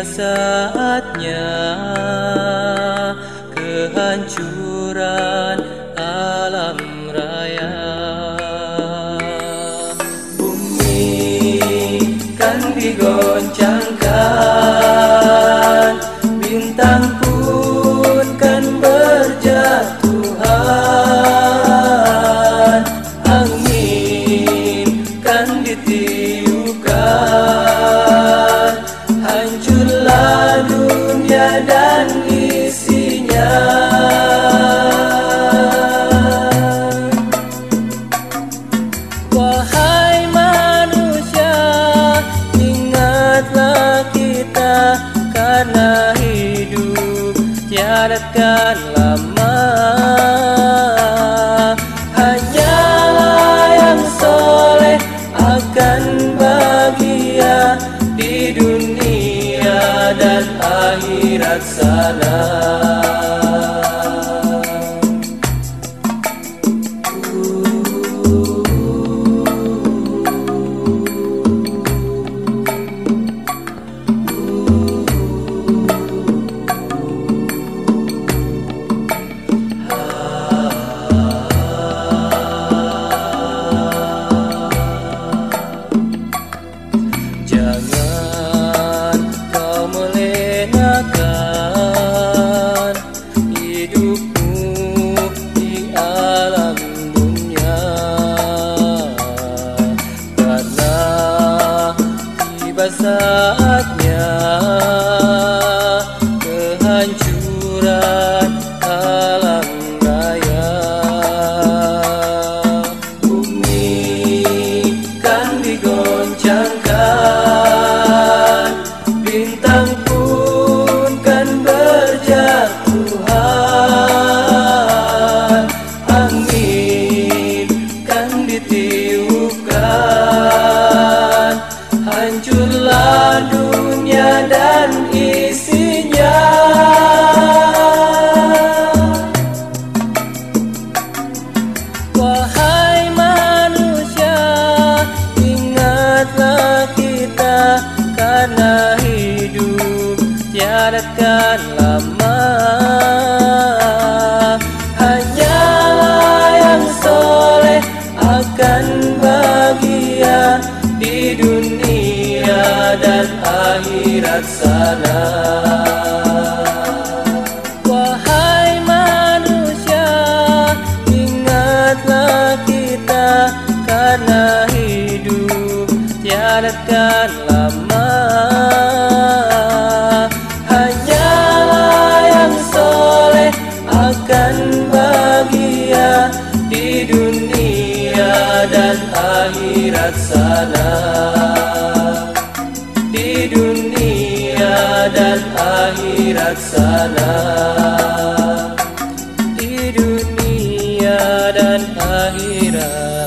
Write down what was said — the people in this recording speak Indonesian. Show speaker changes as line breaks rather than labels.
saatnya kehancuran alam raya. Bumi kan digoncangkan, bintang pun kan berjatuhan, angin kan ditiupkan, hancurlah dunia dan isinya. Wahai manusia, ingatlah kita, karena hidup tiada kan lama. Hanyalah yang soleh akan bahagia di dunia dan akhirat sana. Jangan kau melenakan hidupmu di alam dunia, karena tiba saatnya kehancuran alam raya. Bumi kan digoncangkan, bintang pun kan berjatuhan, angin kan ditiupkan, hancurlah dunia dan isinya. Wahai manusia, ingatlah kita, karena hidup tiada kan lama. Hanyalah yang soleh akan bahagia di dunia dan akhirat sana. Wahai manusia, ingatlah kita, karena hidup tiada kan lama. Hanyalah yang soleh akan bahagia di dunia dan akhirat sana. Di dunia dan akhirat sana. Di dunia dan akhirat